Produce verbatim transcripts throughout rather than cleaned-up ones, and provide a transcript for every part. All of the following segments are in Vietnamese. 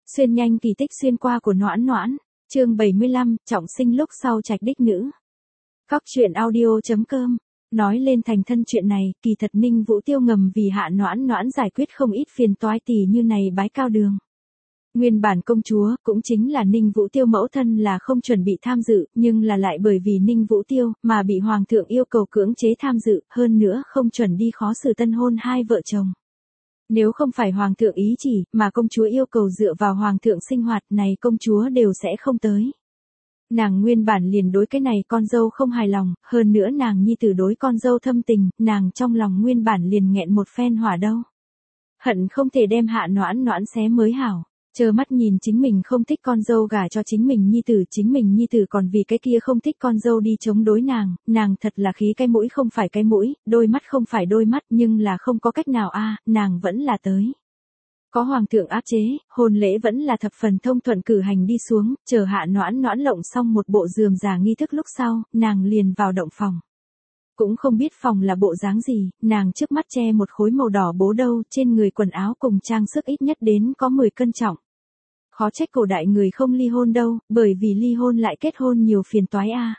Xuyên nhanh kỳ tích xuyên qua của Noãn Noãn, chương bảy mươi lăm, trọng sinh lúc sau trạch đích nữ. Góc truyện audio chấm com. Nói lên thành thân chuyện này, kỳ thật Ninh Vũ Tiêu ngầm vì Hạ Noãn Noãn giải quyết không ít phiền toái tỉ như này bái cao đường. Nguyên bản công chúa, cũng chính là Ninh Vũ Tiêu mẫu thân là không chuẩn bị tham dự, nhưng là lại bởi vì Ninh Vũ Tiêu, mà bị Hoàng thượng yêu cầu cưỡng chế tham dự, hơn nữa không chuẩn đi khó xử tân hôn hai vợ chồng. Nếu không phải Hoàng thượng ý chỉ, mà công chúa yêu cầu dựa vào Hoàng thượng sinh hoạt này công chúa đều sẽ không tới. Nàng nguyên bản liền đối cái này con dâu không hài lòng, hơn nữa nàng nhi tử đối con dâu thâm tình, nàng trong lòng nguyên bản liền nghẹn một phen hỏa đâu. Hận không thể đem Hạ Noãn Noãn xé mới hảo. Chờ mắt nhìn chính mình không thích con dâu gả cho chính mình nhi tử, chính mình nhi tử còn vì cái kia không thích con dâu đi chống đối nàng, nàng thật là khí cái mũi không phải cái mũi, đôi mắt không phải đôi mắt, nhưng là không có cách nào a, nàng vẫn là tới. Có Hoàng thượng áp chế, hôn lễ vẫn là thập phần thông thuận cử hành đi xuống, chờ Hạ Noãn Noãn lộng xong một bộ rườm rà nghi thức lúc sau, nàng liền vào động phòng. Cũng không biết phòng là bộ dáng gì, nàng trước mắt che một khối màu đỏ bố đâu, trên người quần áo cùng trang sức ít nhất đến có mười cân trọng. Khó trách cổ đại người không ly hôn đâu, bởi vì ly hôn lại kết hôn nhiều phiền toái a.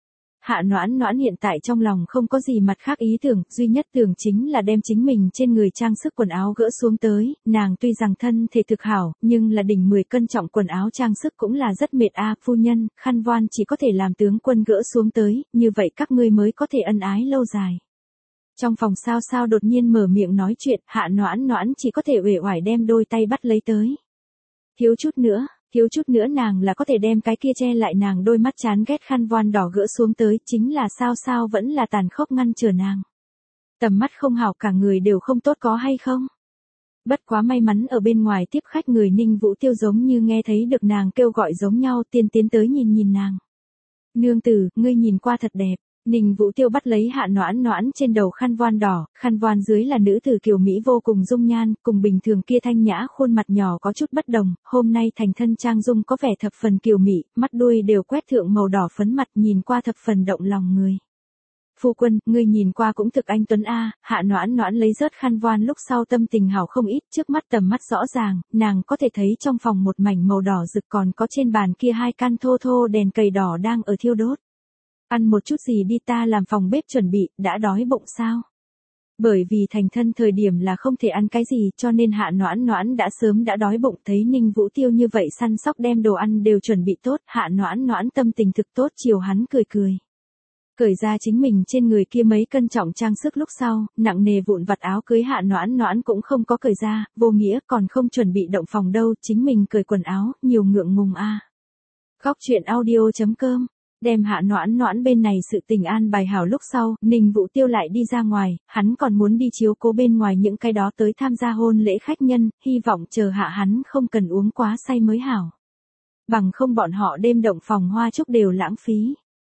Hạ Noãn Noãn hiện tại trong lòng không có gì mặt khác ý tưởng, duy nhất tưởng chính là đem chính mình trên người trang sức quần áo gỡ xuống tới, nàng tuy rằng thân thể thực hảo, nhưng là đỉnh mười cân trọng quần áo trang sức cũng là rất mệt a, phu nhân, khăn voan chỉ có thể làm tướng quân gỡ xuống tới, như vậy các ngươi mới có thể ân ái lâu dài. Trong phòng sao sao đột nhiên mở miệng nói chuyện, Hạ Noãn Noãn chỉ có thể uể oải đem đôi tay bắt lấy tới. Thiếu chút nữa, thiếu chút nữa nàng là có thể đem cái kia che lại nàng đôi mắt chán ghét khăn voan đỏ gỡ xuống tới, chính là sao sao vẫn là tàn khốc ngăn trở nàng. Tầm mắt không hảo cả người đều không tốt có hay không? Bất quá may mắn ở bên ngoài tiếp khách người Ninh Vũ Tiêu giống như nghe thấy được nàng kêu gọi giống nhau, tiên tiến tới nhìn nhìn nàng. Nương tử, ngươi nhìn qua thật đẹp. Ninh Vũ Tiêu bắt lấy Hạ Noãn Noãn trên đầu khăn voan đỏ, khăn voan dưới là nữ tử kiều mỹ vô cùng dung nhan, cùng bình thường kia thanh nhã khuôn mặt nhỏ có chút bất đồng, hôm nay thành thân trang dung có vẻ thập phần kiều mỹ, mắt đuôi đều quét thượng màu đỏ phấn mặt nhìn qua thập phần động lòng người. Phu quân, ngươi nhìn qua cũng thực anh tuấn a. Hạ Noãn Noãn lấy rớt khăn voan lúc sau tâm tình hảo không ít, trước mắt tầm mắt rõ ràng, nàng có thể thấy trong phòng một mảnh màu đỏ rực, còn có trên bàn kia hai can thô thô đèn cầy đỏ đang ở thiêu đốt. Ăn một chút gì đi, ta làm phòng bếp chuẩn bị, đã đói bụng sao? Bởi vì thành thân thời điểm là không thể ăn cái gì, cho nên Hạ Noãn Noãn đã sớm đã đói bụng, thấy Ninh Vũ Tiêu như vậy săn sóc đem đồ ăn đều chuẩn bị tốt, Hạ Noãn Noãn tâm tình thực tốt, chiều hắn cười cười. Cởi ra chính mình trên người kia mấy cân trọng trang sức lúc sau, nặng nề vụn vặt áo cưới Hạ Noãn Noãn cũng không có cởi ra, vô nghĩa còn không chuẩn bị động phòng đâu, chính mình cởi quần áo, nhiều ngượng ngùng a. À. Góc truyện audio chấm com. Đem Hạ Noãn Noãn bên này sự tình an bài hảo lúc sau, Ninh Vũ Tiêu lại đi ra ngoài, hắn còn muốn đi chiếu cố bên ngoài những cái đó tới tham gia hôn lễ khách nhân, hy vọng chờ hạ hắn không cần uống quá say mới hảo. Bằng không bọn họ đêm động phòng hoa chúc đều lãng phí.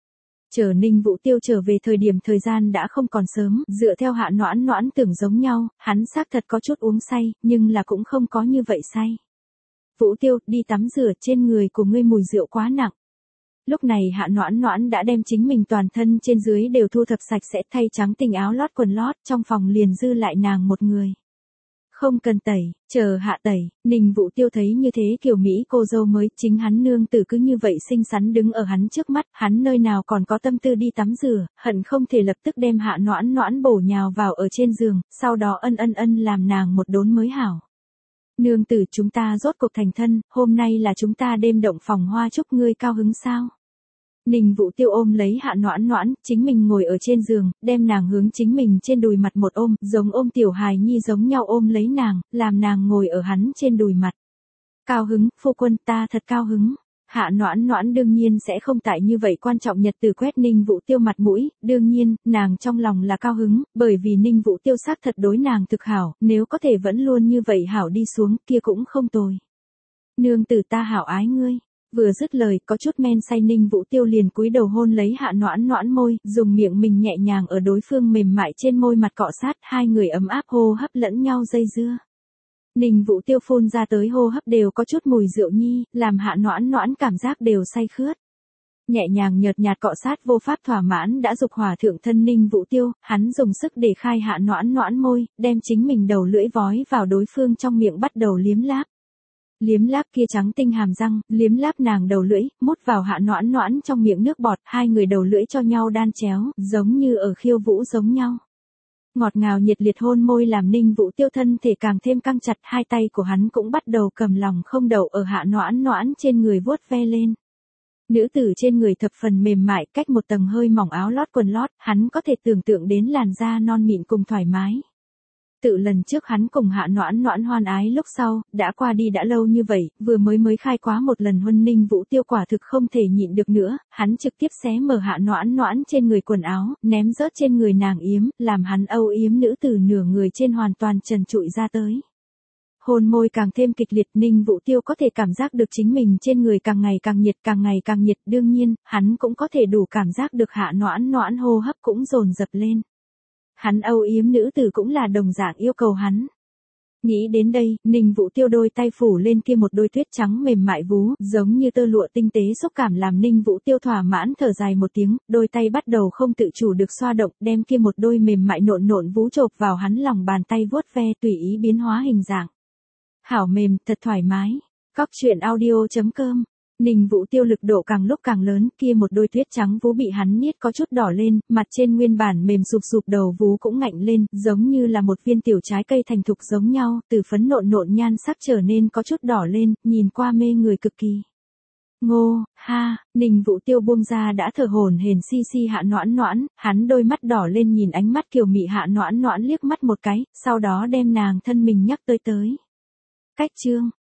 Chờ Ninh Vũ Tiêu trở về thời điểm thời gian đã không còn sớm, dựa theo Hạ Noãn Noãn tưởng giống nhau, hắn xác thật có chút uống say, nhưng là cũng không có như vậy say. Vũ Tiêu, đi tắm rửa, trên người của ngươi mùi rượu quá nặng. Lúc này Hạ Noãn Noãn đã đem chính mình toàn thân trên dưới đều thu thập sạch sẽ, thay trắng tình áo lót quần lót, trong phòng liền dư lại nàng một người. Không cần tẩy, chờ hạ tẩy, Ninh Vũ Tiêu thấy như thế kiểu Mỹ cô dâu mới, chính hắn nương tử cứ như vậy xinh xắn đứng ở hắn trước mắt, hắn nơi nào còn có tâm tư đi tắm rửa, hận không thể lập tức đem Hạ Noãn Noãn bổ nhào vào ở trên giường, sau đó ân ân ân làm nàng một đốn mới hảo. Nương tử, chúng ta rốt cuộc thành thân, hôm nay là chúng ta đêm động phòng hoa chúc, ngươi cao hứng sao? Ninh Vũ Tiêu ôm lấy Hạ Noãn Noãn, chính mình ngồi ở trên giường, đem nàng hướng chính mình trên đùi mặt một ôm, giống ôm tiểu hài nhi giống nhau ôm lấy nàng, làm nàng ngồi ở hắn trên đùi mặt. Cao hứng, phu quân, ta thật cao hứng. Hạ Noãn Noãn đương nhiên sẽ không tại như vậy quan trọng nhật từ quét Ninh Vũ Tiêu mặt mũi, đương nhiên, nàng trong lòng là cao hứng, bởi vì Ninh Vũ Tiêu xác thật đối nàng thực hảo, nếu có thể vẫn luôn như vậy hảo đi xuống, kia cũng không tồi. Nương tử, ta hảo ái ngươi. Vừa dứt lời, có chút men say Ninh Vũ Tiêu liền cúi đầu hôn lấy Hạ Noãn Noãn môi, dùng miệng mình nhẹ nhàng ở đối phương mềm mại trên môi mặt cọ sát, hai người ấm áp hô hấp lẫn nhau dây dưa. Ninh Vũ Tiêu phun ra tới hô hấp đều có chút mùi rượu nhi, làm Hạ Noãn Noãn cảm giác đều say khướt. Nhẹ nhàng nhợt nhạt cọ sát vô pháp thỏa mãn đã dục hỏa thượng thân Ninh Vũ Tiêu, hắn dùng sức để khai Hạ Noãn Noãn môi, đem chính mình đầu lưỡi vói vào đối phương trong miệng bắt đầu liếm láp. Liếm láp kia trắng tinh hàm răng, liếm láp nàng đầu lưỡi, mút vào Hạ Noãn Noãn trong miệng nước bọt, hai người đầu lưỡi cho nhau đan chéo, giống như ở khiêu vũ giống nhau. Ngọt ngào nhiệt liệt hôn môi làm Ninh Vũ Tiêu thân thể càng thêm căng chặt, hai tay của hắn cũng bắt đầu cầm lòng không đậu ở Hạ Noãn Noãn trên người vuốt ve lên. Nữ tử trên người thập phần mềm mại, cách một tầng hơi mỏng áo lót quần lót, hắn có thể tưởng tượng đến làn da non mịn cùng thoải mái. Tự lần trước hắn cùng Hạ Noãn Noãn hoan ái lúc sau, đã qua đi đã lâu như vậy, vừa mới mới khai quá một lần huân, Ninh Vũ Tiêu quả thực không thể nhịn được nữa, hắn trực tiếp xé mở Hạ Noãn Noãn trên người quần áo, ném rớt trên người nàng yếm, làm hắn âu yếm nữ tử nửa người trên hoàn toàn trần trụi ra tới. Hôn môi càng thêm kịch liệt, Ninh Vũ Tiêu có thể cảm giác được chính mình trên người càng ngày càng nhiệt, càng ngày càng nhiệt, đương nhiên, hắn cũng có thể đủ cảm giác được Hạ Noãn Noãn hô hấp cũng dồn dập lên. Hắn âu yếm nữ tử cũng là đồng dạng yêu cầu hắn. Nghĩ đến đây, Ninh Vũ Tiêu đôi tay phủ lên kia một đôi tuyết trắng mềm mại vú, giống như tơ lụa tinh tế xúc cảm làm Ninh Vũ Tiêu thỏa mãn thở dài một tiếng, đôi tay bắt đầu không tự chủ được xoa động, đem kia một đôi mềm mại nộn nộn vú chộp vào hắn lòng bàn tay vuốt ve, tùy ý biến hóa hình dạng. Hảo mềm, thật thoải mái. Cóc truyện audio chấm com. Ninh Vũ Tiêu lực độ càng lúc càng lớn, kia một đôi tuyết trắng vú bị hắn niết có chút đỏ lên, mặt trên nguyên bản mềm sụp sụp đầu vú cũng ngạnh lên, giống như là một viên tiểu trái cây thành thục giống nhau, từ phấn nộn nộn nhan sắc trở nên có chút đỏ lên, nhìn qua mê người cực kỳ. Ngô, ha, Ninh Vũ Tiêu buông ra đã thở hổn hển si si Hạ Noãn Noãn, hắn đôi mắt đỏ lên nhìn ánh mắt kiều mị Hạ Noãn Noãn liếc mắt một cái, sau đó đem nàng thân mình nhắc tới tới. Cách chương